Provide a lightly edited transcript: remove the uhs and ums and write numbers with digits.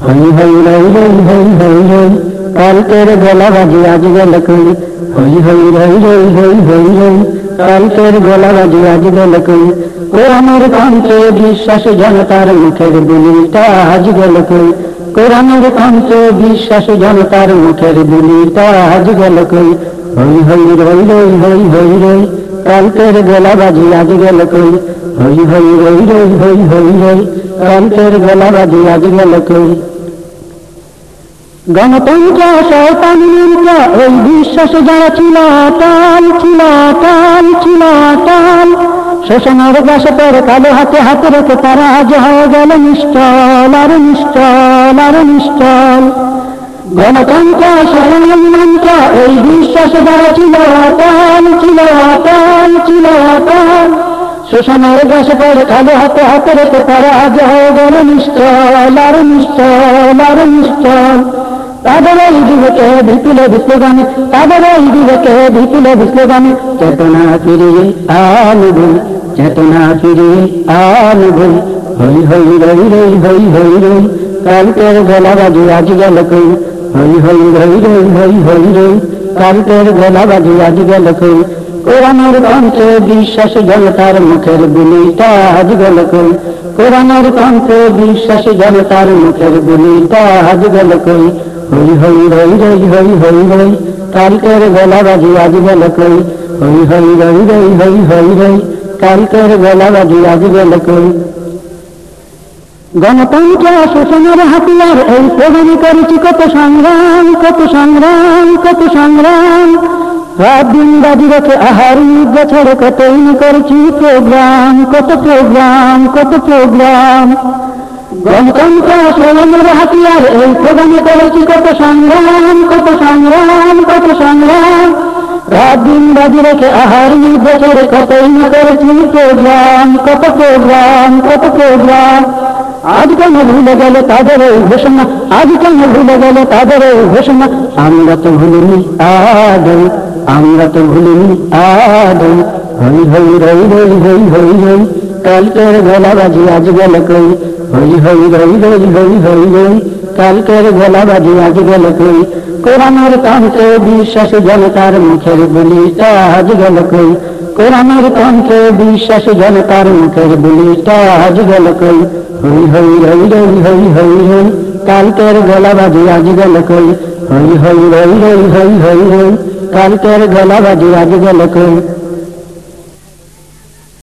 হই হই রই রই হই হই রই কালকের গলা বাজি আজ গেল কই হই হই রই রই হই হই রই কালকের গলা বাজি আজ গেল কই কোরআনের কণ্ঠে বিশ্বাস জনতার মুখের বুলিটা আজ গেল কই কোরআনের কণ্ঠে বিশ্বাস জনতার মুখের বুলিটা আজ গেল কই হই হই রই রই হই হই রই কালকের গলা বাজি আজ গেল কই হই হই রই রই হই হই রই কালকের গলা বাজি আজ গেল কই গণতন্ত্র শয়তানি মন্ত্র ওই বিশ্বাস যারা ছিল টাল ছিল টাল ছিল টাল শোষণের গ্রাসে পড়ে কালো হাতে হাতে রেখে তারা আজ হয়ে গেল নিশ্চল আর নিশ্চল আর নিশ্চল গণতন্ত্র শোষণের মন্ত্র ওই বিশ্বাস যারা ছিল টাল ছিল টাল ছিল টাল শোষণের গ্রাসে পড়ে কালো হাতে হাতে রেখে তারা আজ হয়ে গেল নিশ্চল আর নিশ্চল আর নিশ্চল তাদের এই যুবকে বিপুলে বিপ্লগামী তাদের এই যুবকে বিপুলে বিপ্লগামী চেতনা ফিরিয়ে আনবো চেতনা ফিরিয়ে আনবো হই হই রই রই হই হই রই কালকের গলা বাজি আজ গেল কই হই হই রই রই হই হই রই কালকের গলা বাজি আজ গেল কই কোরআনের কণ্ঠে বিশ্বাস জনতার মুখের বুলিটা আজ গেল কই কোরআনের কণ্ঠে বিশ্বাস জনতার মুখের বুলিটা আজ গেল কই হই হই রই রই হই হই রই কালকের গলা বাজি আজ গেল কই হই হই রই রই হই হই রই কালকের গলা বাজি আজ গেল কই গণতন্ত্র শোষণের হাতিয়ার এই প্রমাণী করেছি কত সংগ্রাম কত সংগ্রাম কত সংগ্রাম রাত দিন বাজি রেখে আহারি বছরে কতই করেছি প্রোগ্রাম কত প্রোগ্রাম কত প্রোগ্রাম গণতন্ত্র শোষণের হাতিয়ার এই প্রমাণী করেছি কত সংগ্রাম কত সংগ্রাম কত সংগ্রাম রাত দিন বাজি রেখে আহারি বছরে কতই করেছি প্রোগ্রাম কত প্রোগ্রাম কত প্রোগ্রাম আজ কেন ভুলে গেল তাদের এই ঘোষণা আজ কেন ভুলে গেল তাদের এই ঘোষণা আমরা তো ভুলিনি আদৌ আমরা তো ভুলিনি আদৌ হই হই রই রই হই হই রই কালকের গলা বাজি আজ গেল কই হই হই রই রই হই হই রই কালকের গলা বাজি আজ গেল কই কোরআনের কণ্ঠে বিশ্বাস জনতার মুখের বুলিটা আজ গেল কই কোরআনের কণ্ঠে বিশ্বাস জনতার মুখের বুলিটা আজ গেল কই হই হই রই রই হই হই রই কালকের গলা বাজি আজ গেল কই হই হই রই রই হই হই রই কালকের গলা বাজি আজ গেল কই।